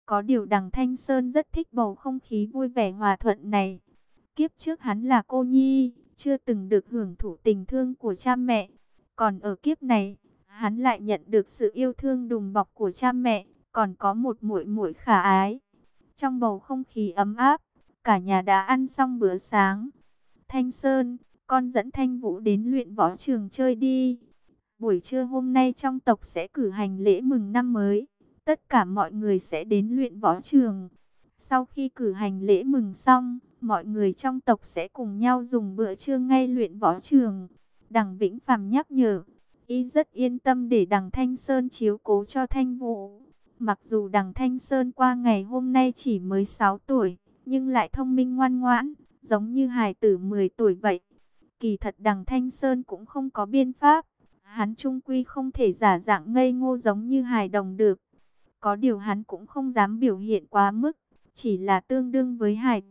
Có điều đằng Thanh Sơn rất thích bầu không khí vui vẻ hòa thuận này. Kiếp trước hắn là cô nhi, chưa từng được hưởng thụ tình thương của cha mẹ. Còn ở kiếp này, hắn lại nhận được sự yêu thương đùm bọc của cha mẹ, còn có một muội muội khả ái. Trong bầu không khí ấm áp, cả nhà đã ăn xong bữa sáng. Thanh Sơn, con dẫn Thanh Vũ đến luyện võ trường chơi đi. Buổi trưa hôm nay trong tộc sẽ cử hành lễ mừng năm mới. Tất cả mọi người sẽ đến luyện võ trường. Sau khi cử hành lễ mừng xong, mọi người trong tộc sẽ cùng nhau dùng bữa trưa ngay luyện võ trường. Đằng Vĩnh Phàm nhắc nhở, y rất yên tâm để đằng Thanh Sơn chiếu cố cho Thanh Vũ. Mặc dù đằng Thanh Sơn qua ngày hôm nay chỉ mới 6 tuổi, nhưng lại thông minh ngoan ngoãn, giống như hài tử 10 tuổi vậy. Kỳ thật đằng Thanh Sơn cũng không có biện pháp. Hắn chung quy không thể giả dạng ngây ngô giống như hài đồng được. Có điều hắn cũng không dám biểu hiện quá mức, chỉ là tương đương với hài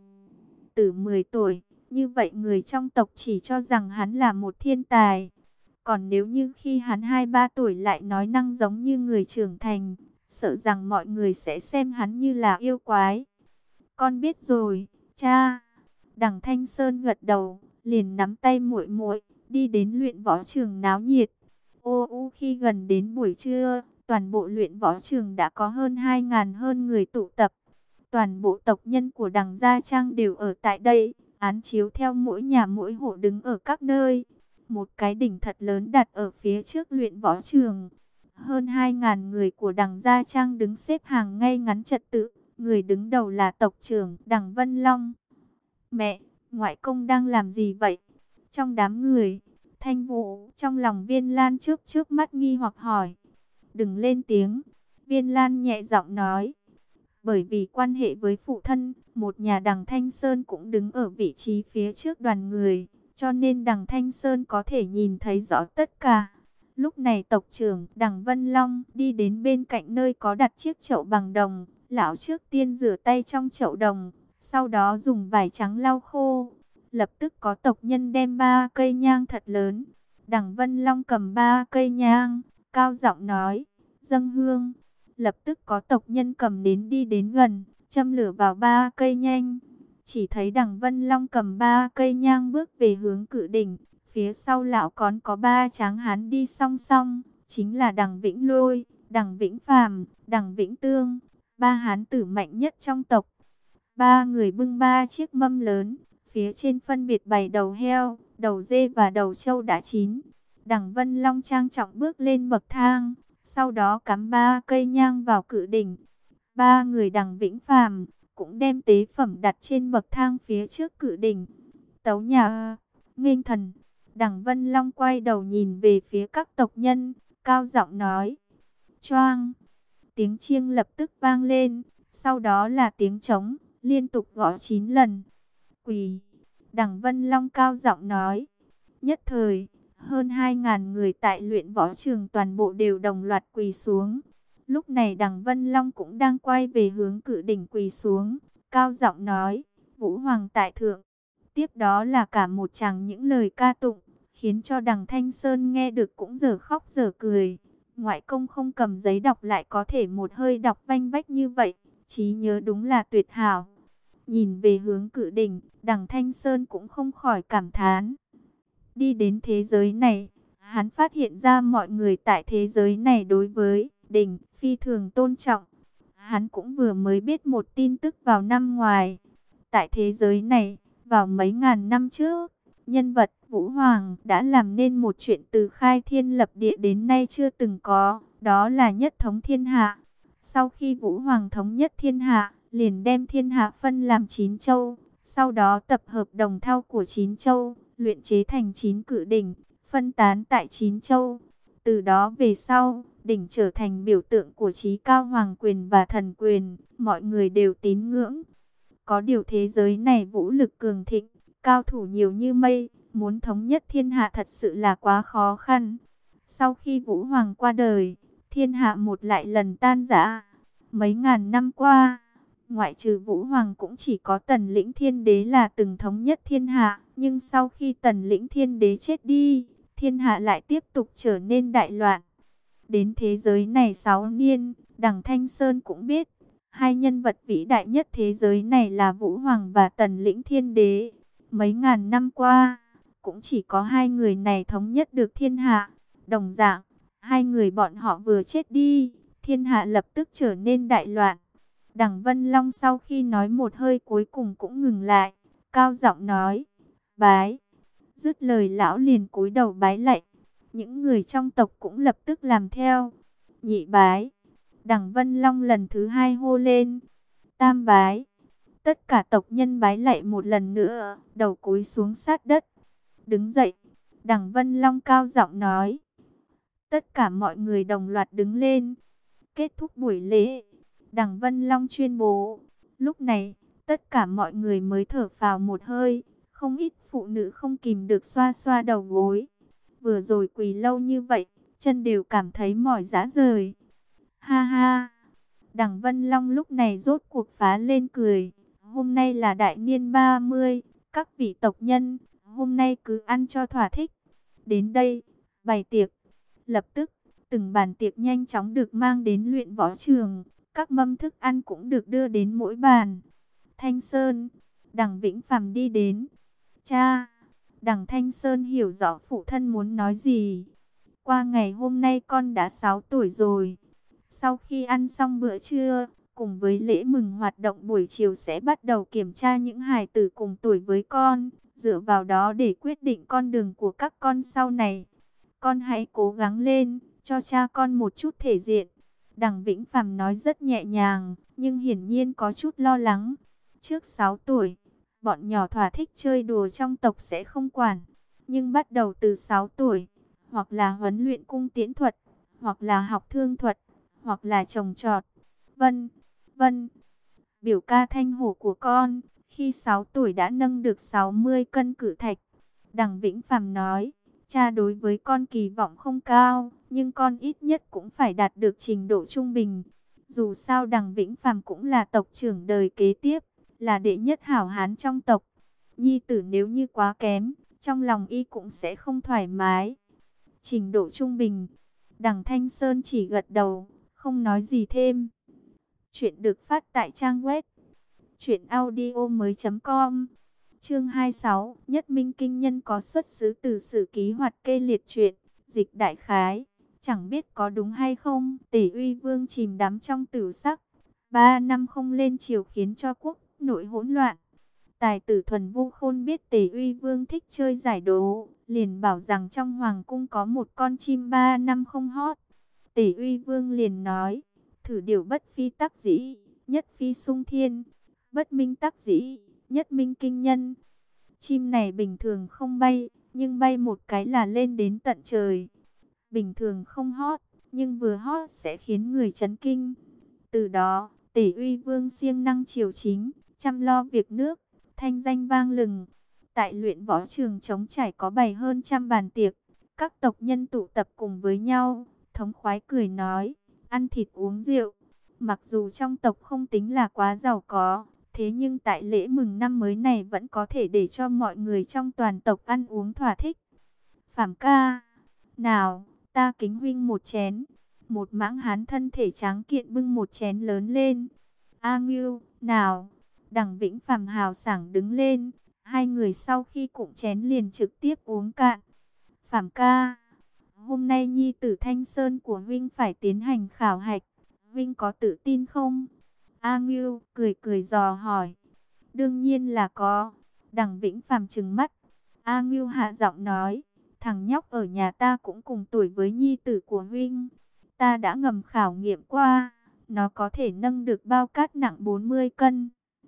tử 10 tuổi. Như vậy người trong tộc chỉ cho rằng hắn là một thiên tài. Còn nếu như khi hắn 2-3 tuổi lại nói năng giống như người trưởng thành, sợ rằng mọi người sẽ xem hắn như là yêu quái. Con biết rồi, cha. Đằng Thanh Sơn gật đầu, liền nắm tay muội muội đi đến luyện võ trường náo nhiệt. Khi gần đến buổi trưa, toàn bộ luyện võ trường đã có hơn 2.000 hơn người tụ tập. Toàn bộ tộc nhân của đằng Gia Trang đều ở tại đây, án chiếu theo mỗi nhà mỗi hộ đứng ở các nơi. Một cái đỉnh thật lớn đặt ở phía trước luyện võ trường. Hơn 2.000 người của đằng Gia Trang đứng xếp hàng ngay ngắn trật tự. Người đứng đầu là tộc trưởng đằng Vân Long. Mẹ, ngoại công đang làm gì vậy? Trong đám người, Thanh Vũ trong lòng Viên Lan chớp mắt nghi hoặc hỏi. Đừng lên tiếng, Viên Lan nhẹ giọng nói. Bởi vì quan hệ với phụ thân, một nhà đằng Thanh Sơn cũng đứng ở vị trí phía trước đoàn người, cho nên đằng Thanh Sơn có thể nhìn thấy rõ tất cả. Lúc này tộc trưởng đằng Vân Long đi đến bên cạnh nơi có đặt chiếc chậu bằng đồng. Lão trước tiên rửa tay trong chậu đồng, sau đó dùng vải trắng lau khô. Lập tức có tộc nhân đem 3 cây nhang thật lớn. Đằng Vân Long cầm 3 cây nhang, cao giọng nói, dâng hương. Lập tức có tộc nhân cầm nến đi đến gần, châm lửa vào 3 cây nhang. Chỉ thấy đằng Vân Long cầm 3 cây nhang bước về hướng cự đỉnh. Phía sau lão còn có 3 tráng hán đi song song, chính là đằng Vĩnh Lôi, đằng Vĩnh Phàm, đằng Vĩnh Tương, 3 hán tử mạnh nhất trong tộc. 3 người bưng 3 chiếc mâm lớn, phía trên phân biệt bày đầu heo, đầu dê và đầu trâu đã chín. Đằng Vân Long trang trọng bước lên bậc thang, sau đó cắm 3 cây nhang vào cự đỉnh. 3 người đằng Vĩnh Phàm cũng đem tế phẩm đặt trên bậc thang phía trước cự đỉnh. Tấu nhà nghênh thần. Đằng Vân Long quay đầu nhìn về phía các tộc nhân, cao giọng nói. Choang. Tiếng chiêng lập tức vang lên, sau đó là tiếng trống, liên tục gõ 9 lần. Quỳ. Đằng Vân Long cao giọng nói. Nhất thời, hơn 2.000 người tại luyện võ trường toàn bộ đều đồng loạt quỳ xuống. Lúc này đằng Vân Long cũng đang quay về hướng cự đỉnh quỳ xuống, cao giọng nói, Vũ Hoàng tại thượng. Tiếp đó là cả một tràng những lời ca tụng, khiến cho đằng Thanh Sơn nghe được cũng dở khóc dở cười. Ngoại công không cầm giấy đọc lại có thể một hơi đọc vanh vách như vậy, trí nhớ đúng là tuyệt hảo. Nhìn về hướng cự đỉnh, đằng Thanh Sơn cũng không khỏi cảm thán. Đi đến thế giới này, hắn phát hiện ra mọi người tại thế giới này đối với đỉnh phi thường tôn trọng. Hắn cũng vừa mới biết một tin tức vào năm ngoài. Tại thế giới này, vào mấy ngàn năm trước, nhân vật Vũ Hoàng đã làm nên một chuyện từ khai thiên lập địa đến nay chưa từng có, đó là nhất thống thiên hạ. Sau khi Vũ Hoàng thống nhất thiên hạ, liền đem thiên hạ phân làm 9 châu, sau đó tập hợp đồng thau của 9 châu, luyện chế thành 9 cự đỉnh, phân tán tại 9 châu. Từ đó về sau, đỉnh trở thành biểu tượng của chí cao hoàng quyền và thần quyền, mọi người đều tín ngưỡng. Có điều thế giới này vũ lực cường thịnh, cao thủ nhiều như mây, muốn thống nhất thiên hạ thật sự là quá khó khăn. Sau khi Vũ Hoàng qua đời, thiên hạ một lại lần tan rã. Mấy ngàn năm qua, ngoại trừ Vũ Hoàng cũng chỉ có Tần Lĩnh Thiên Đế là từng thống nhất thiên hạ. Nhưng sau khi Tần Lĩnh Thiên Đế chết đi, thiên hạ lại tiếp tục trở nên đại loạn. Đến thế giới này 6 niên, đằng Thanh Sơn cũng biết, Hai nhân vật vĩ đại nhất thế giới này là Vũ Hoàng và Tần Lĩnh Thiên Đế. Mấy ngàn năm qua, cũng chỉ có hai người này thống nhất được thiên hạ. Đồng dạng, hai người bọn họ vừa chết đi, thiên hạ lập tức trở nên đại loạn. Đằng Vân Long sau khi nói một hơi cuối cùng cũng ngừng lại, cao giọng nói, bái. Dứt lời lão liền cúi đầu bái lạy. Những người trong tộc cũng lập tức làm theo. Nhị bái. Đằng Vân Long lần thứ hai hô lên. Tam bái. Tất cả tộc nhân bái lạy một lần nữa, đầu cúi xuống sát đất. Đứng dậy. Đằng Vân Long cao giọng nói. Tất cả mọi người đồng loạt đứng lên. Kết thúc buổi lễ. Đằng Vân Long tuyên bố. Lúc này, tất cả mọi người mới thở phào một hơi. Không ít phụ nữ không kìm được xoa xoa đầu gối. Vừa rồi quỳ lâu như vậy, chân đều cảm thấy mỏi rã rời. Ha ha! Đằng Vân Long lúc này rốt cuộc phá lên cười. Hôm nay là đại niên 30, các vị tộc nhân, hôm nay cứ ăn cho thỏa thích. Đến đây, bày tiệc. Lập tức, từng bàn tiệc nhanh chóng được mang đến luyện võ trường. Các mâm thức ăn cũng được đưa đến mỗi bàn. Thanh Sơn, Đằng Vĩnh Phàm đi đến. Cha! Đằng Thanh Sơn hiểu rõ phụ thân muốn nói gì. Qua ngày hôm nay con đã 6 tuổi rồi. Sau khi ăn xong bữa trưa, cùng với lễ mừng hoạt động buổi chiều sẽ bắt đầu kiểm tra những hài tử cùng tuổi với con. Dựa vào đó để quyết định con đường của các con sau này. Con hãy cố gắng lên, cho cha con một chút thể diện. Đằng Vĩnh Phàm nói rất nhẹ nhàng, nhưng hiển nhiên có chút lo lắng. Trước 6 tuổi, bọn nhỏ thỏa thích chơi đùa trong tộc sẽ không quản. Nhưng bắt đầu từ 6 tuổi, hoặc là huấn luyện cung tiễn thuật, hoặc là học thương thuật, hoặc là trồng trọt. Vân, vân, biểu ca Thanh Hổ của con, khi 6 tuổi đã nâng được 60 cân cự thạch. Đằng Vĩnh Phàm nói, cha đối với con kỳ vọng không cao, nhưng con ít nhất cũng phải đạt được trình độ trung bình. Dù sao Đằng Vĩnh Phàm cũng là tộc trưởng đời kế tiếp, là đệ nhất hảo hán trong tộc. Nhi tử nếu như quá kém, trong lòng y cũng sẽ không thoải mái. Trình độ trung bình, Đằng Thanh Sơn chỉ gật đầu, không nói gì thêm. Chuyện được phát tại trang web truyệnaudiomoi.com. Chương 26, Nhất Minh Kinh Nhân có xuất xứ từ Sử Ký Hoạt Kê Liệt truyện, dịch đại khái, chẳng biết có đúng hay không. Tể Uy Vương chìm đắm trong tửu sắc, 3 năm không lên triều khiến cho quốc nội hỗn loạn. Tài tử Thuần Vu Khôn biết Tể Uy Vương thích chơi giải đố, liền bảo rằng trong hoàng cung có một con chim 3 năm không hót. Tể Uy Vương liền nói, thử điều bất phi tắc dĩ, nhất phi sung thiên, bất minh tắc dĩ, nhất minh kinh nhân. Chim này bình thường không bay, nhưng bay một cái là lên đến tận trời. Bình thường không hót, nhưng vừa hót sẽ khiến người chấn kinh. Từ đó, Tể Uy Vương siêng năng triều chính, chăm lo việc nước, thanh danh vang lừng. Tại luyện võ trường trống trải có bày hơn trăm bàn tiệc, các tộc nhân tụ tập cùng với nhau, thống khoái cười nói, ăn thịt uống rượu. Mặc dù trong tộc không tính là quá giàu có, thế nhưng tại lễ mừng năm mới này vẫn có thể để cho mọi người trong toàn tộc ăn uống thỏa thích. Phàm ca, nào, ta kính huynh một chén. Một mãng hán thân thể tráng kiện bưng một chén lớn lên. A Ngưu, nào. Đằng Vĩnh Phàm hào sảng đứng lên. Hai người sau khi cụng chén liền trực tiếp uống cạn. Phàm ca, hôm nay nhi tử Thanh Sơn của huynh phải tiến hành khảo hạch. Huynh có tự tin không? A Ngưu cười cười dò hỏi. Đương nhiên là có. Đằng Vĩnh Phàm trừng mắt. A Ngưu hạ giọng nói, thằng nhóc ở nhà ta cũng cùng tuổi với nhi tử của huynh. Ta đã ngầm khảo nghiệm qua, nó có thể nâng được bao cát nặng 40 cân.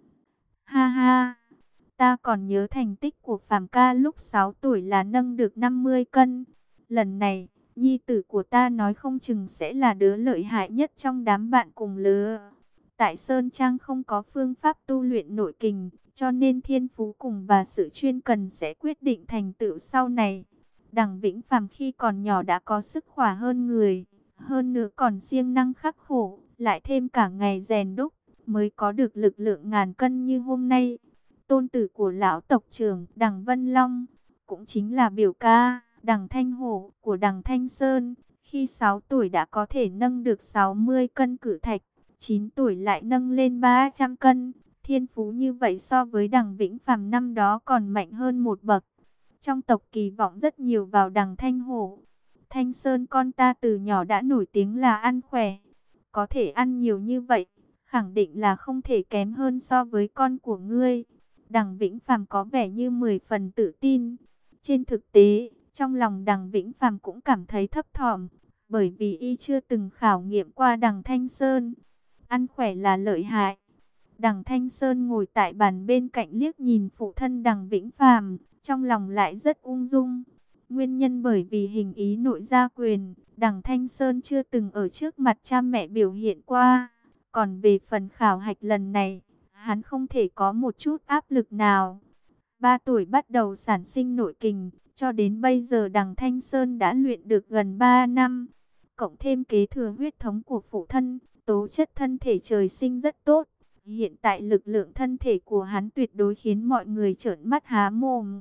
Ha ha, ta còn nhớ thành tích của Phàm ca lúc 6 tuổi là nâng được 50 cân. Lần này, nhi tử của ta nói không chừng sẽ là đứa lợi hại nhất trong đám bạn cùng lứa. Tại Sơn Trang không có phương pháp tu luyện nội kình, cho nên thiên phú cùng và sự chuyên cần sẽ quyết định thành tựu sau này. Đằng Vĩnh Phàm khi còn nhỏ đã có sức khỏe hơn người, hơn nữa còn siêng năng khắc khổ, lại thêm cả ngày rèn đúc, mới có được lực lượng ngàn cân như hôm nay. Tôn tử của lão tộc trưởng Đằng Vân Long, cũng chính là biểu ca Đằng Thanh Hổ của Đằng Thanh Sơn, khi 6 tuổi đã có thể nâng được 60 cân cự thạch. 9 tuổi lại nâng lên 300 cân. Thiên phú như vậy so với Đằng Vĩnh Phàm năm đó còn mạnh hơn một bậc. Trong tộc kỳ vọng rất nhiều vào Đằng Thanh Hổ. Thanh Sơn con ta từ nhỏ đã nổi tiếng là ăn khỏe. Có thể ăn nhiều như vậy, khẳng định là không thể kém hơn so với con của ngươi. Đằng Vĩnh Phàm có vẻ như 10 phần tự tin. Trên thực tế, trong lòng Đằng Vĩnh Phàm cũng cảm thấy thấp thỏm, bởi vì y chưa từng khảo nghiệm qua Đằng Thanh Sơn. Ăn khỏe là lợi hại. Đằng Thanh Sơn ngồi tại bàn bên cạnh liếc nhìn phụ thân Đằng Vĩnh Phàm, trong lòng lại rất ung dung. Nguyên nhân bởi vì hình ý nội gia quyền, Đằng Thanh Sơn chưa từng ở trước mặt cha mẹ biểu hiện qua. Còn về phần khảo hạch lần này, hắn không thể có một chút áp lực nào. 3 tuổi bắt đầu sản sinh nội kình, cho đến bây giờ Đằng Thanh Sơn đã luyện được gần 3 năm. Cộng thêm kế thừa huyết thống của phụ thân, tố chất thân thể trời sinh rất tốt. Hiện tại lực lượng thân thể của hắn tuyệt đối khiến mọi người trợn mắt há mồm.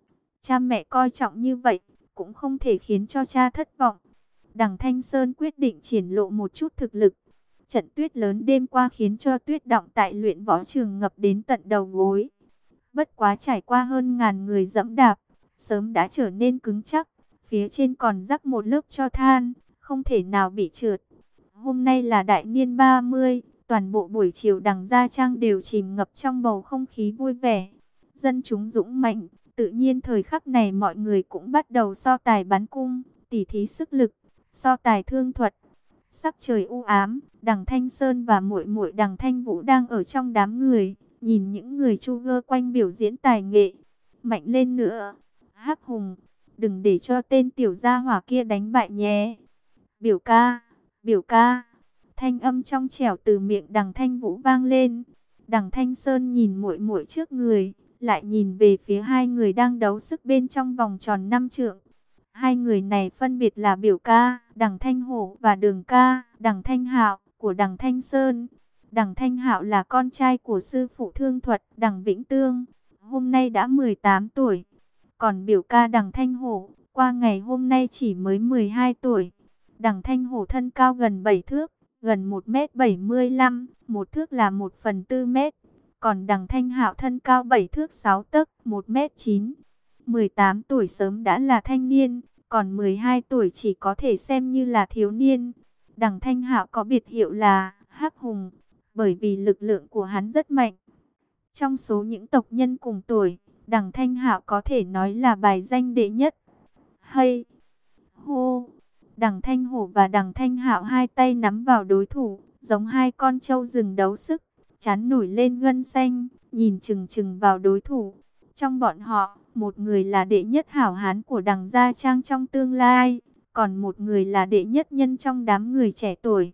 Cha mẹ coi trọng như vậy, cũng không thể khiến cho cha thất vọng. Đằng Thanh Sơn quyết định triển lộ một chút thực lực. Trận tuyết lớn đêm qua khiến cho tuyết đọng tại luyện võ trường ngập đến tận đầu gối. Bất quá trải qua hơn ngàn người dẫm đạp, sớm đã trở nên cứng chắc. Phía trên còn rắc một lớp tro than, không thể nào bị trượt. Hôm nay là đại niên 30, toàn bộ buổi chiều Đằng Gia Trang đều chìm ngập trong bầu không khí vui vẻ. Dân chúng dũng mạnh, tự nhiên thời khắc này mọi người cũng bắt đầu so tài bắn cung, tỉ thí sức lực, so tài thương thuật. Sắc trời u ám, Đằng Thanh Sơn và muội muội Đằng Thanh Vũ đang ở trong đám người, nhìn những người chu gơ quanh biểu diễn tài nghệ. Mạnh lên nữa, Hắc Hùng, đừng để cho tên tiểu gia hỏa kia đánh bại nhé. Biểu ca, biểu ca. Thanh âm trong trẻo từ miệng Đằng Thanh Vũ vang lên. Đằng Thanh Sơn nhìn muội muội trước người, lại nhìn về phía hai người đang đấu sức bên trong vòng tròn 5 trượng. Hai người này phân biệt là biểu ca, Đằng Thanh Hổ và đường ca, Đằng Thanh Hạo của Đằng Thanh Sơn. Đằng Thanh Hạo là con trai của sư phụ thương thuật Đằng Vĩnh Tương, hôm nay đã 18 tuổi. Còn biểu ca Đằng Thanh Hổ, qua ngày hôm nay chỉ mới 12 tuổi. Đằng Thanh Hổ thân cao gần 7 thước, gần 1m75, một thước là 1/4 mét. Còn Đằng Thanh Hạo thân cao 7 thước 6 tấc, 1m9. 18 tuổi sớm đã là thanh niên, còn 12 tuổi chỉ có thể xem như là thiếu niên. Đằng Thanh Hạo có biệt hiệu là Hắc Hùng, bởi vì lực lượng của hắn rất mạnh. Trong số những tộc nhân cùng tuổi, Đằng Thanh Hạo có thể nói là bài danh đệ nhất. Hay! Hô! Đằng Thanh Hổ và Đằng Thanh Hạo hai tay nắm vào đối thủ, giống hai con trâu rừng đấu sức, trán nổi lên gân xanh, nhìn chừng chừng vào đối thủ. Trong bọn họ, một người là đệ nhất hảo hán của Đằng Gia Trang trong tương lai, còn một người là đệ nhất nhân trong đám người trẻ tuổi.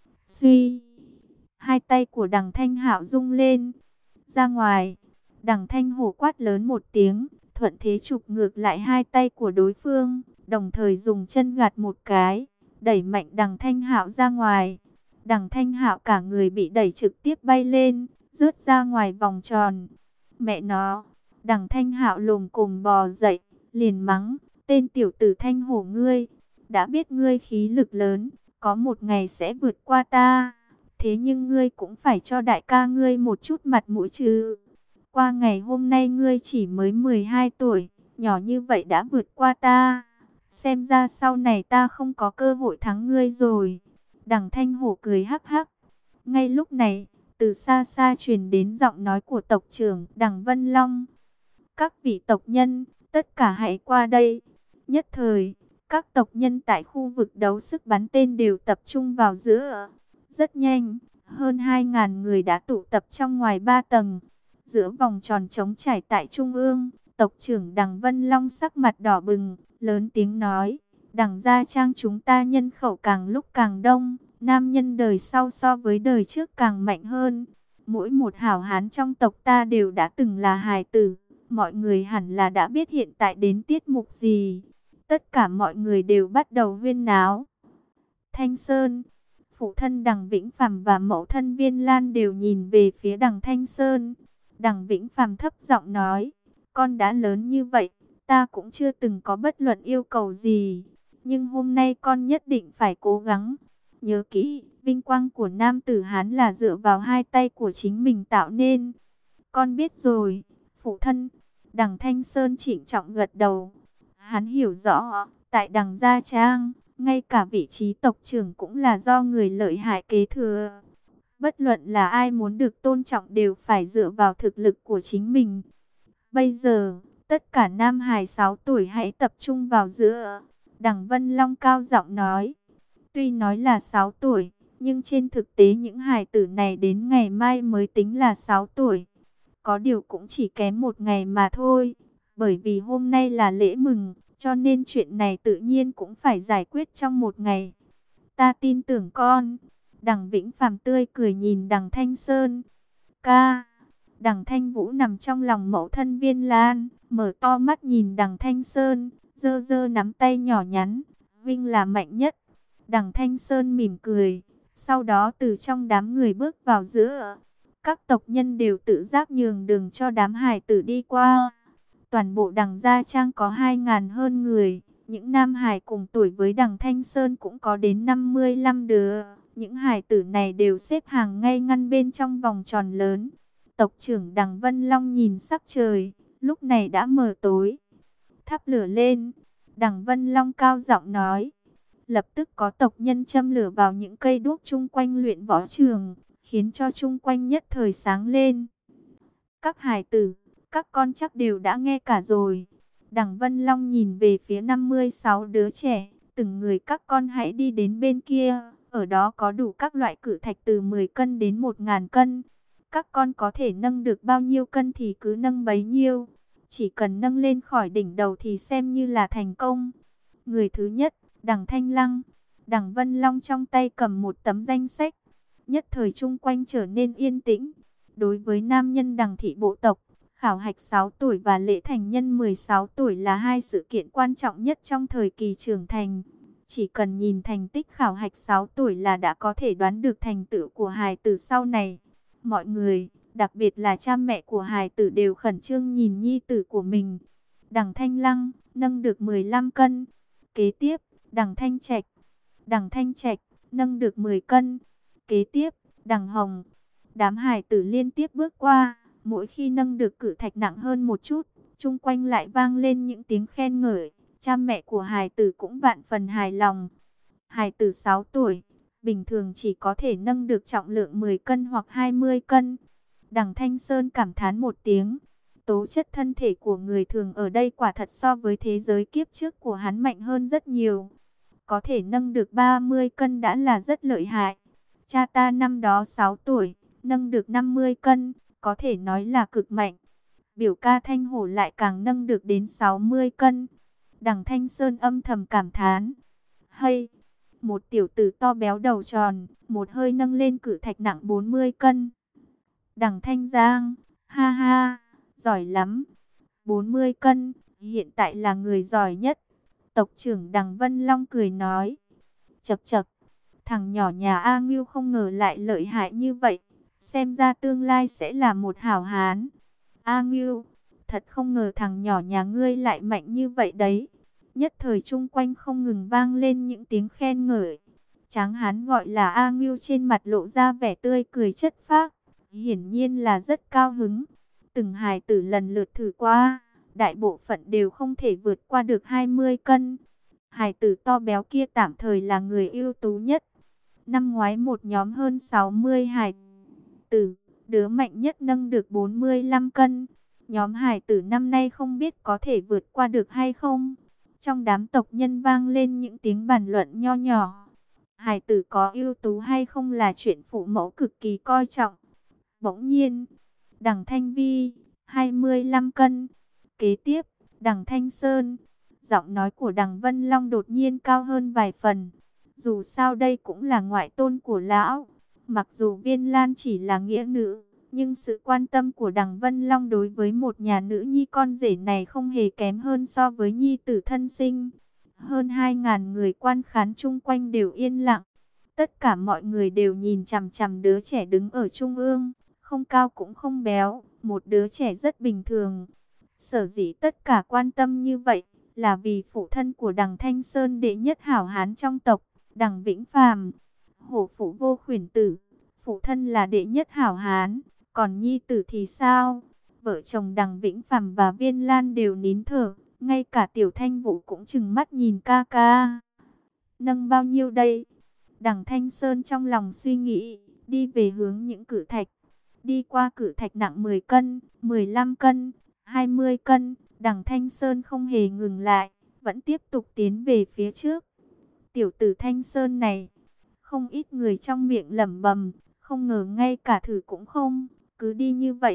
Suy! Hai tay của Đằng Thanh Hạo rung lên. Ra ngoài! Đằng Thanh Hổ quát lớn một tiếng, thuận thế chụp ngược lại hai tay của đối phương, đồng thời dùng chân gạt một cái, đẩy mạnh Đằng Thanh Hạo ra ngoài. Đằng Thanh Hạo cả người bị đẩy trực tiếp bay lên, rớt ra ngoài vòng tròn. Mẹ nó! Đằng Thanh Hạo lồm cồm bò dậy, liền mắng, tên tiểu tử Thanh Hổ ngươi, đã biết ngươi khí lực lớn, có một ngày sẽ vượt qua ta, thế nhưng ngươi cũng phải cho đại ca ngươi một chút mặt mũi chứ. Qua ngày hôm nay ngươi chỉ mới 12 tuổi, nhỏ như vậy đã vượt qua ta, xem ra sau này ta không có cơ hội thắng ngươi rồi. Đằng Thanh Hổ cười hắc hắc. Ngay lúc này, từ xa xa truyền đến giọng nói của tộc trưởng Đằng Vân Long. Các vị tộc nhân, tất cả hãy qua đây. Nhất thời, các tộc nhân tại khu vực đấu sức bắn tên đều tập trung vào giữa. Rất nhanh, hơn 2.000 người đã tụ tập trong ngoài 3 tầng. Giữa vòng tròn trống trải tại trung ương, tộc trưởng Đằng Vân Long sắc mặt đỏ bừng, lớn tiếng nói, Đằng Gia Trang chúng ta nhân khẩu càng lúc càng đông, nam nhân đời sau so với đời trước càng mạnh hơn. Mỗi một hảo hán trong tộc ta đều đã từng là hài tử, mọi người hẳn là đã biết hiện tại đến tiết mục gì. Tất cả mọi người đều bắt đầu huyên náo. Thanh Sơn, phụ thân Đằng Vĩnh Phàm và mẫu thân Viên Lan đều nhìn về phía Đằng Thanh Sơn. Đằng Vĩnh Phàm thấp giọng nói, con đã lớn như vậy, ta cũng chưa từng có bất luận yêu cầu gì. Nhưng hôm nay con nhất định phải cố gắng. Nhớ kỹ, Vinh quang của nam tử Hán là dựa vào hai tay của chính mình tạo nên. Con biết rồi, phụ thân. Đằng Thanh Sơn trịnh trọng gật đầu. Hắn hiểu rõ, tại đằng Gia Trang, ngay cả vị trí tộc trưởng cũng là do người lợi hại kế thừa. Bất luận là ai muốn được tôn trọng đều phải dựa vào thực lực của chính mình. Bây giờ, tất cả nam hài 6 tuổi hãy tập trung vào giữa. Đằng Vân Long cao giọng nói. Tuy nói là 6 tuổi, nhưng trên thực tế những hài tử này đến ngày mai mới tính là 6 tuổi. Có điều cũng chỉ kém một ngày mà thôi. Bởi vì hôm nay là lễ mừng, cho nên chuyện này tự nhiên cũng phải giải quyết trong một ngày. Ta tin tưởng con. Đằng Vĩnh Phàm tươi cười nhìn đằng Thanh Sơn. Ca. Đằng Thanh Vũ nằm trong lòng mẫu thân Viên Lan, mở to mắt nhìn đằng Thanh Sơn, giơ giơ nắm tay nhỏ nhắn. Vinh là mạnh nhất. Đằng Thanh Sơn mỉm cười, sau đó từ trong đám người bước vào giữa. Các tộc nhân đều tự giác nhường đường cho đám hài tử đi qua. Toàn bộ đằng Gia Trang có 2.000 hơn người. Những nam hài cùng tuổi với đằng Thanh Sơn cũng có đến 55 đứa. Những hài tử này đều xếp hàng ngay ngăn bên trong vòng tròn lớn. Tộc trưởng đằng Vân Long nhìn sắc trời, lúc này đã mờ tối. Thắp lửa lên, đằng Vân Long cao giọng nói. Lập tức có tộc nhân châm lửa vào những cây đuốc chung quanh luyện võ trường, khiến cho chung quanh nhất thời sáng lên. Các hài tử, các con chắc đều đã nghe cả rồi. Đằng Vân Long nhìn về phía 56 đứa trẻ, từng người các con hãy đi đến bên kia, ở đó có đủ các loại cự thạch từ 10 cân đến 1.000 cân. Các con có thể nâng được bao nhiêu cân thì cứ nâng bấy nhiêu, chỉ cần nâng lên khỏi đỉnh đầu thì xem như là thành công. Người thứ nhất, đằng Thanh Lăng. Đằng Vân Long trong tay cầm một tấm danh sách, nhất thời chung quanh trở nên yên tĩnh. Đối với nam nhân đằng thị bộ tộc, khảo hạch 6 tuổi và lễ thành nhân 16 tuổi là hai sự kiện quan trọng nhất trong thời kỳ trưởng thành. Chỉ cần nhìn thành tích khảo hạch 6 tuổi là đã có thể đoán được thành tựu của hài tử sau này. Mọi người, đặc biệt là cha mẹ của hài tử đều khẩn trương nhìn nhi tử của mình. Đằng Thanh Lăng, nâng được 15 cân. Kế tiếp, đằng Thanh Trạch. Đằng Thanh Trạch, nâng được 10 cân. Kế tiếp, đằng Hồng. Đám hài tử liên tiếp bước qua, mỗi khi nâng được cự thạch nặng hơn một chút, chung quanh lại vang lên những tiếng khen ngợi. Cha mẹ của hài tử cũng vạn phần hài lòng. Hài tử 6 tuổi, bình thường chỉ có thể nâng được trọng lượng 10 cân hoặc 20 cân. Đằng Thanh Sơn cảm thán một tiếng. Tố chất thân thể của người thường ở đây quả thật so với thế giới kiếp trước của hắn mạnh hơn rất nhiều. Có thể nâng được 30 cân đã là rất lợi hại. Cha ta năm đó 6 tuổi, nâng được 50 cân, có thể nói là cực mạnh. Biểu ca Thanh Hổ lại càng nâng được đến 60 cân. Đằng Thanh Sơn âm thầm cảm thán. Hay, một tiểu tử to béo đầu tròn, một hơi nâng lên cự thạch nặng 40 cân. Đằng Thanh Giang, ha ha, giỏi lắm. 40 cân, hiện tại là người giỏi nhất. Tộc trưởng đằng Vân Long cười nói. Chậc chậc, thằng nhỏ nhà A Ngưu không ngờ lại lợi hại như vậy. Xem ra tương lai sẽ là một hảo hán. A Ngưu, thật không ngờ thằng nhỏ nhà ngươi lại mạnh như vậy đấy. Nhất thời chung quanh không ngừng vang lên những tiếng khen ngợi. Tráng hán gọi là A Ngưu trên mặt lộ ra vẻ tươi cười chất phác, hiển nhiên là rất cao hứng. Từng hài tử lần lượt thử qua, đại bộ phận đều không thể vượt qua được 20 cân. Hài tử to béo kia tạm thời là người ưu tú nhất. Năm ngoái một nhóm hơn 60 hài tử, đứa mạnh nhất nâng được 45 cân. Nhóm hài tử năm nay không biết có thể vượt qua được hay không. Trong đám tộc nhân vang lên những tiếng bàn luận nho nhỏ. Hài tử có ưu tú hay không là chuyện phụ mẫu cực kỳ coi trọng. Bỗng nhiên, đằng Thanh Vi, 25 cân. Kế tiếp, đằng Thanh Sơn. Giọng nói của đằng Vân Long đột nhiên cao hơn vài phần. Dù sao đây cũng là ngoại tôn của lão. Mặc dù Viên Lan chỉ là nghĩa nữ, nhưng sự quan tâm của đằng Vân Long đối với một nhà nữ nhi con rể này không hề kém hơn so với nhi tử thân sinh. Hơn 2.000 người quan khán chung quanh đều yên lặng. Tất cả mọi người đều nhìn chằm chằm đứa trẻ đứng ở trung ương, không cao cũng không béo, một đứa trẻ rất bình thường. Sở dĩ tất cả quan tâm như vậy là vì phụ thân của đằng Thanh Sơn đệ nhất hảo hán trong tộc, đằng Vĩnh Phàm. hổ phụ vô khuyển tử, phụ thân là đệ nhất hảo hán, còn nhi tử thì sao? Vợ chồng Đằng Vĩnh Phàm và Viên Lan đều nín thở, ngay cả Tiểu Thanh Vũ cũng trừng mắt nhìn ca ca. Nâng bao nhiêu đây? Đằng Thanh Sơn trong lòng suy nghĩ, đi về hướng những cử thạch. Đi qua cử thạch nặng 10 cân, 15 cân, 20 cân, Đằng Thanh Sơn không hề ngừng lại, vẫn tiếp tục tiến về phía trước. Tiểu tử Thanh Sơn này, không ít người trong miệng lẩm bẩm, không ngờ ngay cả thử cũng không, cứ đi như vậy.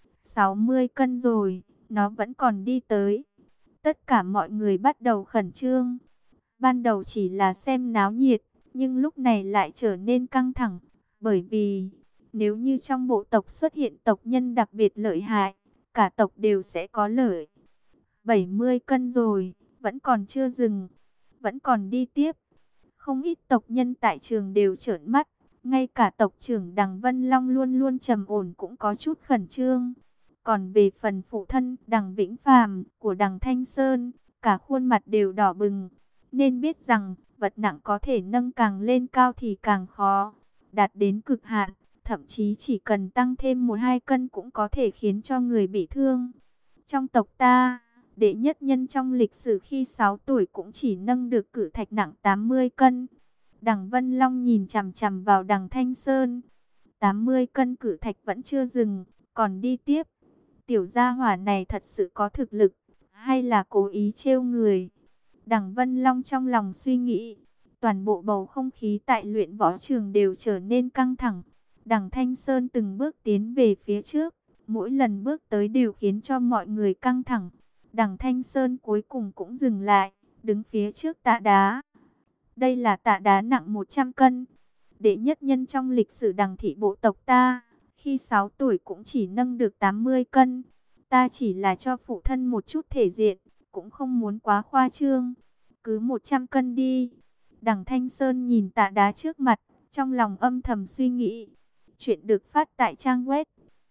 60 cân rồi, nó vẫn còn đi tới. Tất cả mọi người bắt đầu khẩn trương. Ban đầu chỉ là xem náo nhiệt, nhưng lúc này lại trở nên căng thẳng. Bởi vì, nếu như trong bộ tộc xuất hiện tộc nhân đặc biệt lợi hại, cả tộc đều sẽ có lợi. 70 cân rồi, vẫn còn chưa dừng, vẫn còn đi tiếp. Không ít tộc nhân tại trường đều trợn mắt, ngay cả tộc trưởng Đằng Vân Long luôn luôn trầm ổn cũng có chút khẩn trương. Còn về phần phụ thân Đằng Vĩnh Phàm của Đằng Thanh Sơn, cả khuôn mặt đều đỏ bừng. Nên biết rằng, vật nặng có thể nâng càng lên cao thì càng khó, đạt đến cực hạn. Thậm chí chỉ cần tăng thêm 1-2 cân cũng có thể khiến cho người bị thương. Trong tộc ta, đệ nhất nhân trong lịch sử khi 6 tuổi cũng chỉ nâng được cử thạch nặng 80 cân. Đằng Vân Long nhìn chằm chằm vào Đằng Thanh Sơn. 80 cân cử thạch vẫn chưa dừng, còn đi tiếp. Tiểu gia hỏa này thật sự có thực lực, hay là cố ý trêu người? Đằng Vân Long trong lòng suy nghĩ. Toàn bộ bầu không khí tại luyện võ trường đều trở nên căng thẳng. Đằng Thanh Sơn từng bước tiến về phía trước, mỗi lần bước tới đều khiến cho mọi người căng thẳng. Đằng Thanh Sơn cuối cùng cũng dừng lại, đứng phía trước tạ đá. Đây là tạ đá nặng 100 cân. Đệ nhất nhân trong lịch sử Đằng thị bộ tộc ta, khi 6 tuổi cũng chỉ nâng được 80 cân. Ta chỉ là cho phụ thân một chút thể diện, cũng không muốn quá khoa trương. Cứ 100 cân đi. Đằng Thanh Sơn nhìn tạ đá trước mặt, trong lòng âm thầm suy nghĩ. Chuyện được phát tại trang web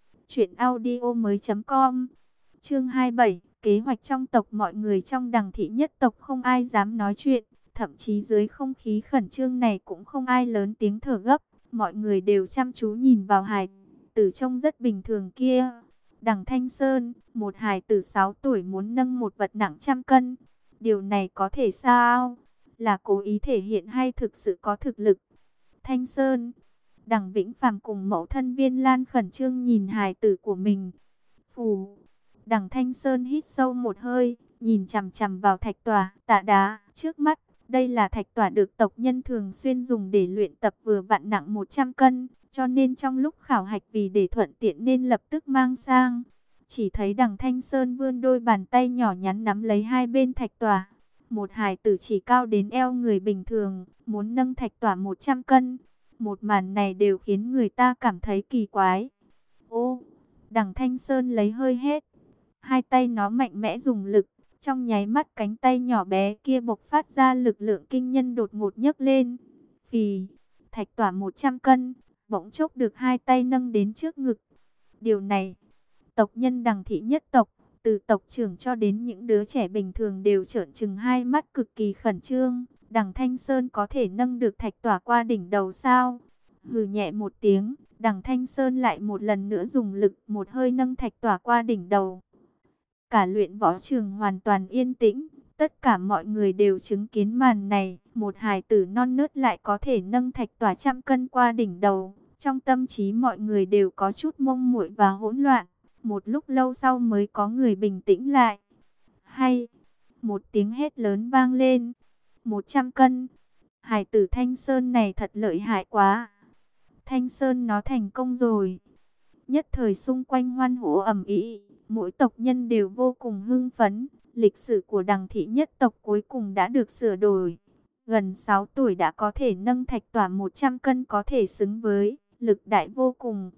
truyệnaudiomoi.com. Chương 27, kế hoạch trong tộc. Mọi người trong Đằng thị nhất tộc không ai dám nói chuyện, thậm chí dưới không khí khẩn trương này cũng không ai lớn tiếng thở gấp, mọi người đều chăm chú nhìn vào hài tử trông rất bình thường kia. Đằng Thanh Sơn, một hài tử 6 tuổi muốn nâng một vật nặng 100 cân. Điều này có thể sao? Là cố ý thể hiện hay thực sự có thực lực? Thanh Sơn, Đằng Vĩnh Phàm cùng mẫu thân Viên Lan khẩn trương nhìn hài tử của mình. Phù, Đằng Thanh Sơn hít sâu một hơi, nhìn chằm chằm vào thạch tỏa tạ đá trước mắt. Đây là thạch tỏa được tộc nhân thường xuyên dùng để luyện tập, vừa vặn nặng 100 cân, cho nên trong lúc khảo hạch vì để thuận tiện nên lập tức mang sang. Chỉ thấy Đằng Thanh Sơn vươn đôi bàn tay nhỏ nhắn nắm lấy hai bên thạch tỏa. Một hài tử chỉ cao đến eo người bình thường, muốn nâng thạch tỏa 100 cân. Một màn này đều khiến người ta cảm thấy kỳ quái. Ô, Đằng Thanh Sơn lấy hơi hết. Hai tay nó mạnh mẽ dùng lực. Trong nháy mắt cánh tay nhỏ bé kia bộc phát ra lực lượng kinh nhân đột ngột nhấc lên. Phì, thạch tỏa 100 cân, bỗng chốc được hai tay nâng đến trước ngực. Điều này, tộc nhân Đằng thị nhất tộc, từ tộc trưởng cho đến những đứa trẻ bình thường đều trợn trừng hai mắt cực kỳ khẩn trương. Đằng Thanh Sơn có thể nâng được thạch tỏa qua đỉnh đầu sao? Hừ nhẹ một tiếng, Đằng Thanh Sơn lại một lần nữa dùng lực một hơi nâng thạch tỏa qua đỉnh đầu. Cả luyện võ trường hoàn toàn yên tĩnh, tất cả mọi người đều chứng kiến màn này. Một hài tử non nớt lại có thể nâng thạch tỏa 100 cân qua đỉnh đầu. Trong tâm trí mọi người đều có chút mông muội và hỗn loạn. Một lúc lâu sau mới có người bình tĩnh lại. Hay, một tiếng hét lớn vang lên. 100 cân, hài tử Thanh Sơn này thật lợi hại quá. Thanh Sơn nó thành công rồi. Nhất thời xung quanh hoan hô ầm ĩ, mỗi tộc nhân đều vô cùng hưng phấn. Lịch sử của Đằng thị nhất tộc cuối cùng đã được sửa đổi. Gần 6 tuổi đã có thể nâng thạch tỏa 100 cân có thể xứng với lực đại vô cùng.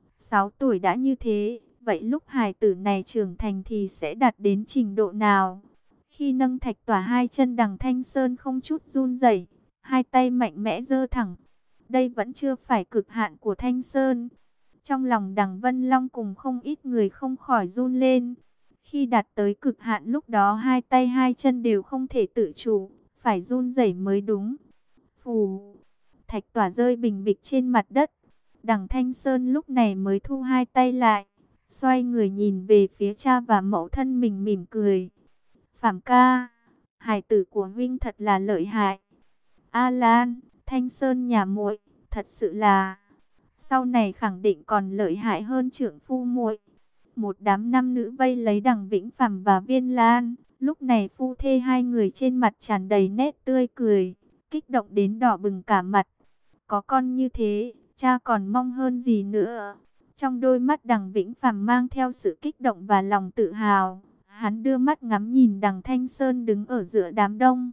6 tuổi đã như thế, vậy lúc hài tử này trưởng thành thì sẽ đạt đến trình độ nào? Khi nâng thạch tỏa hai chân Đằng Thanh Sơn không chút run rẩy, hai tay mạnh mẽ giơ thẳng. Đây vẫn chưa phải cực hạn của Thanh Sơn. Trong lòng Đằng Vân Long cùng không ít người không khỏi run lên. Khi đạt tới cực hạn lúc đó hai tay hai chân đều không thể tự chủ, phải run rẩy mới đúng. Phù, thạch tỏa rơi bình bịch trên mặt đất. Đằng Thanh Sơn lúc này mới thu hai tay lại, xoay người nhìn về phía cha và mẫu thân mình mỉm cười. Phàm ca, hài tử của huynh thật là lợi hại. A Lan, Thanh Sơn nhà muội, thật sự là sau này khẳng định còn lợi hại hơn trưởng phu muội. Một đám nam nữ vây lấy Đằng Vĩnh Phàm và Viên Lan, lúc này phu thê hai người trên mặt tràn đầy nét tươi cười, kích động đến đỏ bừng cả mặt. Có con như thế, cha còn mong hơn gì nữa. Trong đôi mắt Đằng Vĩnh Phàm mang theo sự kích động và lòng tự hào. Hắn đưa mắt ngắm nhìn Đằng Thanh Sơn đứng ở giữa đám đông.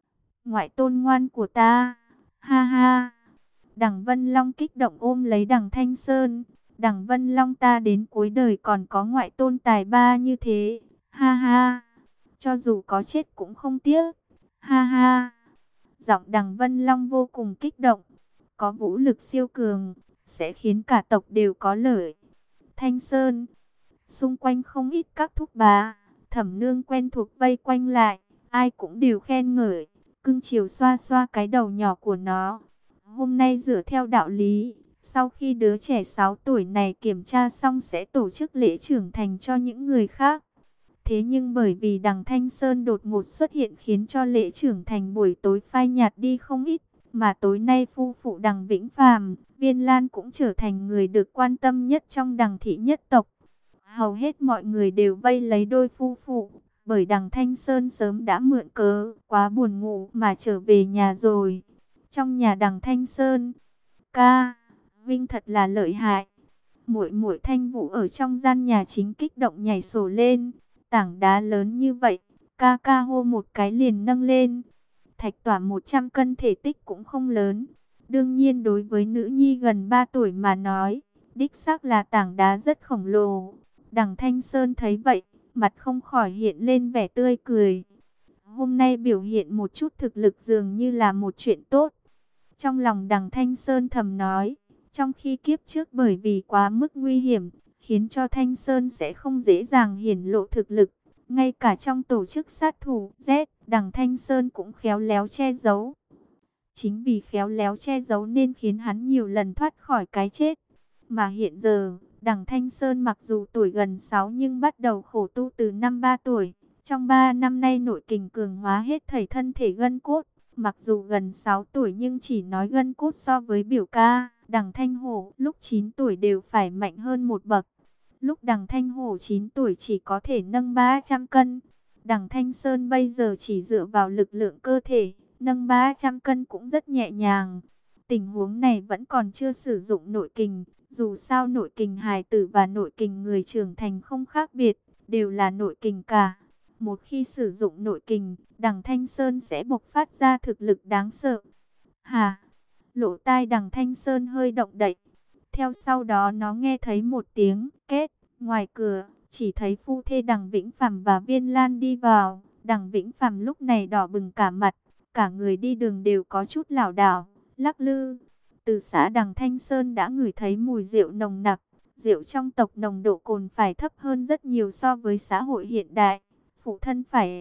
Ngoại tôn ngoan của ta, ha ha. Đằng Vân Long kích động ôm lấy Đằng Thanh Sơn. Đằng Vân Long ta đến cuối đời còn có ngoại tôn tài ba như thế, ha ha. Cho dù có chết cũng không tiếc, ha ha. Giọng Đằng Vân Long vô cùng kích động. Có vũ lực siêu cường, sẽ khiến cả tộc đều có lợi. Thanh Sơn, xung quanh không ít các thúc bá, thẩm nương quen thuộc vây quanh lại, ai cũng đều khen ngợi, cưng chiều xoa xoa cái đầu nhỏ của nó. Hôm nay dựa theo đạo lý, sau khi đứa trẻ 6 tuổi này kiểm tra xong sẽ tổ chức lễ trưởng thành cho những người khác. Thế nhưng bởi vì Đằng Thanh Sơn đột ngột xuất hiện khiến cho lễ trưởng thành buổi tối phai nhạt đi không ít. Mà tối nay phu phụ Đằng Vĩnh Phàm, Viên Lan cũng trở thành người được quan tâm nhất trong Đằng thị nhất tộc. Hầu hết mọi người đều vây lấy đôi phu phụ, bởi Đằng Thanh Sơn sớm đã mượn cớ quá buồn ngủ mà trở về nhà rồi. Trong nhà Đằng Thanh Sơn, ca, Vinh thật là lợi hại. Muội muội Thanh Vũ ở trong gian nhà chính kích động nhảy sổ lên. Tảng đá lớn như vậy, ca ca hô một cái liền nâng lên. Thạch Tỏa 100 cân thể tích cũng không lớn. Đương nhiên đối với nữ nhi gần 3 tuổi mà nói, đích xác là tảng đá rất khổng lồ. Đằng Thanh Sơn thấy vậy, mặt không khỏi hiện lên vẻ tươi cười. Hôm nay biểu hiện một chút thực lực dường như là một chuyện tốt. Trong lòng Đằng Thanh Sơn thầm nói, trong khi kiếp trước bởi vì quá mức nguy hiểm, khiến cho Thanh Sơn sẽ không dễ dàng hiển lộ thực lực. Ngay cả trong tổ chức sát thủ Z, Đằng Thanh Sơn cũng khéo léo che giấu. Chính vì khéo léo che giấu nên khiến hắn nhiều lần thoát khỏi cái chết. Mà hiện giờ, Đằng Thanh Sơn mặc dù tuổi gần 6 nhưng bắt đầu khổ tu từ năm 3 tuổi. Trong 3 năm nay nội kình cường hóa hết thảy thân thể gân cốt. Mặc dù gần 6 tuổi nhưng chỉ nói gân cốt so với biểu ca, Đằng Thanh Hổ lúc 9 tuổi đều phải mạnh hơn một bậc. Lúc Đằng Thanh Hổ 9 tuổi chỉ có thể nâng 300 cân. Đằng Thanh Sơn bây giờ chỉ dựa vào lực lượng cơ thể, nâng 300 cân cũng rất nhẹ nhàng. Tình huống này vẫn còn chưa sử dụng nội kình. Dù sao nội kình hài tử và nội kình người trưởng thành không khác biệt, đều là nội kình cả. Một khi sử dụng nội kình, Đằng Thanh Sơn sẽ bộc phát ra thực lực đáng sợ. Hà, lỗ tai Đằng Thanh Sơn hơi động đậy. Theo sau đó nó nghe thấy một tiếng két. Ngoài cửa, chỉ thấy phu thê Đằng Vĩnh Phàm và Viên Lan đi vào. Đằng Vĩnh Phàm lúc này đỏ bừng cả mặt. Cả người đi đường đều có chút lảo đảo, lắc lư. Từ xã Đằng Thanh Sơn đã ngửi thấy mùi rượu nồng nặc. Rượu trong tộc nồng độ cồn phải thấp hơn rất nhiều so với xã hội hiện đại. Phụ thân phải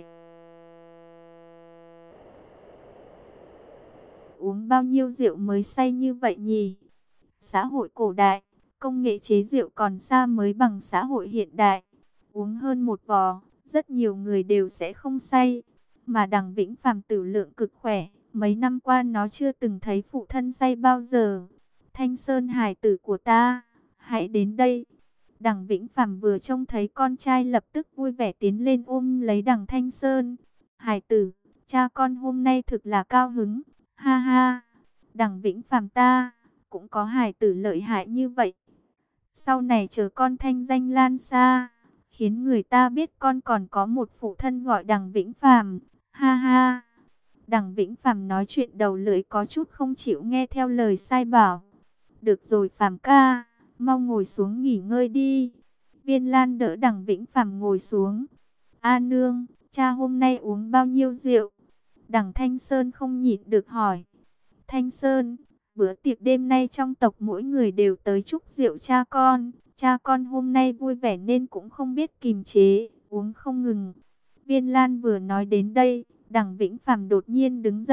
uống bao nhiêu rượu mới say như vậy nhỉ? Xã hội cổ đại, công nghệ chế rượu còn xa mới bằng xã hội hiện đại. Uống hơn một vò, rất nhiều người đều sẽ không say. Mà Đằng Vĩnh Phàm tử lượng cực khỏe, mấy năm qua nó chưa từng thấy phụ thân say bao giờ. Thanh Sơn hài tử của ta, hãy đến đây. Đằng Vĩnh Phàm vừa trông thấy con trai lập tức vui vẻ tiến lên ôm lấy Đằng Thanh Sơn. Hài tử, cha con hôm nay thực là cao hứng, ha ha. Đằng Vĩnh Phàm ta, cũng có hài tử lợi hại như vậy. Sau này chờ con thanh danh lan xa, khiến người ta biết con còn có một phụ thân gọi Đằng Vĩnh Phàm, ha ha. Đằng Vĩnh Phàm nói chuyện đầu lưỡi có chút không chịu nghe theo lời sai bảo. Được rồi Phàm ca, mau ngồi xuống nghỉ ngơi đi. Viên Lan đỡ Đằng Vĩnh Phàm ngồi xuống. A nương, cha hôm nay uống bao nhiêu rượu? Đằng Thanh Sơn không nhịn được hỏi. Thanh Sơn, bữa tiệc đêm nay trong tộc mỗi người đều tới chúc rượu cha con. Cha con hôm nay vui vẻ nên cũng không biết kìm chế, uống không ngừng. Viên Lan vừa nói đến đây, Đằng Vĩnh Phàm đột nhiên đứng dậy,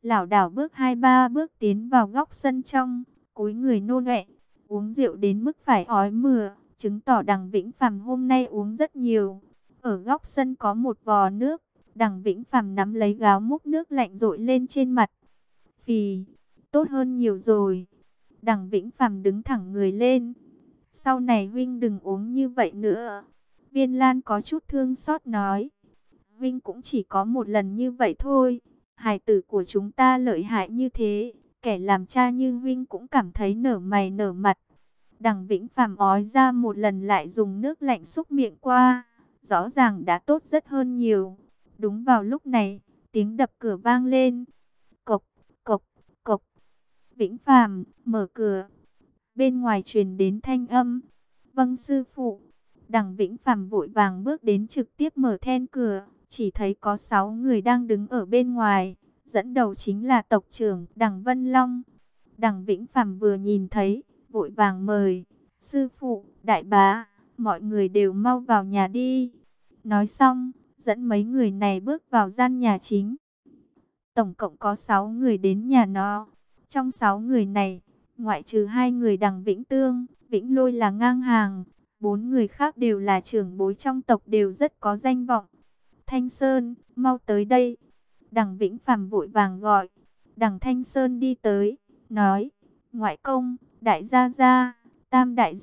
lảo đảo bước 2-3 bước tiến vào góc sân trong, cúi người nôn ọe, uống rượu đến mức phải ói mửa, chứng tỏ Đằng Vĩnh Phàm hôm nay uống rất nhiều. Ở góc sân có một vò nước, Đằng Vĩnh Phàm nắm lấy gáo múc nước lạnh dội lên trên mặt. Phì, tốt hơn nhiều rồi. Đằng Vĩnh Phàm đứng thẳng người lên. Sau này huynh đừng uống như vậy nữa. Viên Lan có chút thương xót nói. Huynh cũng chỉ có một lần như vậy thôi. Hài tử của chúng ta lợi hại như thế, kẻ làm cha như huynh cũng cảm thấy nở mày nở mặt. Đằng Vĩnh Phàm ói ra một lần lại dùng nước lạnh xúc miệng qua. Rõ ràng đã tốt rất hơn nhiều. Đúng vào lúc này, tiếng đập cửa vang lên. Cộc, cộc, cộc. Vĩnh Phàm, mở cửa. Bên ngoài truyền đến thanh âm. Vâng sư phụ. Đằng Vĩnh Phàm vội vàng bước đến trực tiếp mở then cửa. Chỉ thấy có 6 người đang đứng ở bên ngoài. Dẫn đầu chính là tộc trưởng Đằng Vân Long. Đằng Vĩnh Phàm vừa nhìn thấy, vội vàng mời. Sư phụ, đại bá, mọi người đều mau vào nhà đi. Nói xong, dẫn mấy người này bước vào gian nhà chính. Tổng cộng có 6 người đến nhà nó. Trong 6 người này, ngoại trừ 2 người Đằng Vĩnh Tương, Vĩnh Lôi là ngang hàng, 4 người khác đều là trưởng bối trong tộc, đều rất có danh vọng. Thanh Sơn, mau tới đây. Đằng Vĩnh Phàm vội vàng gọi. Đằng Thanh Sơn đi tới, nói: ngoại công, đại gia gia, tam đại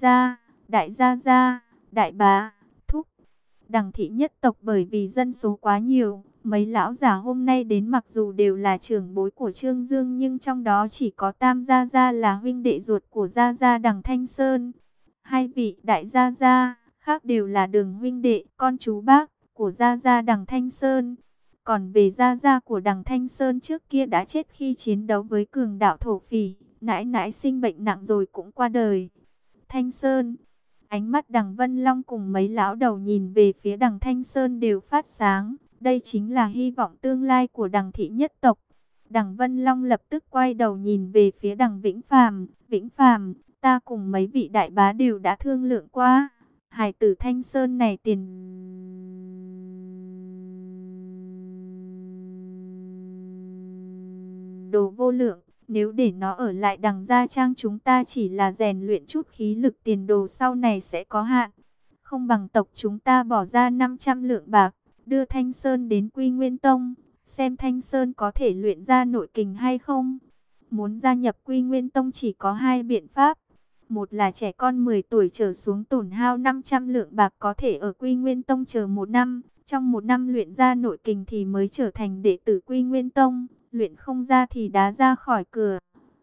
gia, đại bá, thúc. Đằng thị nhất tộc bởi vì dân số quá nhiều, mấy lão già hôm nay đến mặc dù đều là trưởng bối của Trương Dương, nhưng trong đó chỉ có tam gia gia là huynh đệ ruột của gia gia Đằng Thanh Sơn. 2 vị đại gia gia khác đều là Đường huynh đệ, con chú bác của gia gia Đằng Thanh Sơn. Còn về gia gia của Đằng Thanh Sơn trước kia đã chết khi chiến đấu với cường đạo thổ phỉ, nãi nãi sinh bệnh nặng rồi cũng qua đời. Thanh Sơn. Ánh mắt Đằng Vân Long cùng mấy lão đầu nhìn về phía Đằng Thanh Sơn đều phát sáng. Đây chính là hy vọng tương lai của Đằng thị nhất tộc. Đằng Vân Long lập tức quay đầu nhìn về phía Đằng Vĩnh Phàm. Vĩnh Phàm, ta cùng mấy vị đại bá đều đã thương lượng qua. Hài tử Thanh Sơn này tiền đồ vô lượng. Nếu để nó ở lại Đằng gia trang chúng ta chỉ là rèn luyện chút khí lực, tiền đồ sau này sẽ có hạn. Không bằng tộc chúng ta bỏ ra 500 lượng bạc, đưa Thanh Sơn đến Quy Nguyên Tông, xem Thanh Sơn có thể luyện ra nội kình hay không. Muốn gia nhập Quy Nguyên Tông chỉ có 2 biện pháp. Một là trẻ con 10 tuổi trở xuống tổn hao 500 lượng bạc có thể ở Quy Nguyên Tông chờ 1 năm. Trong 1 năm luyện ra nội kình thì mới trở thành đệ tử Quy Nguyên Tông. Luyện không ra thì đá ra khỏi cửa.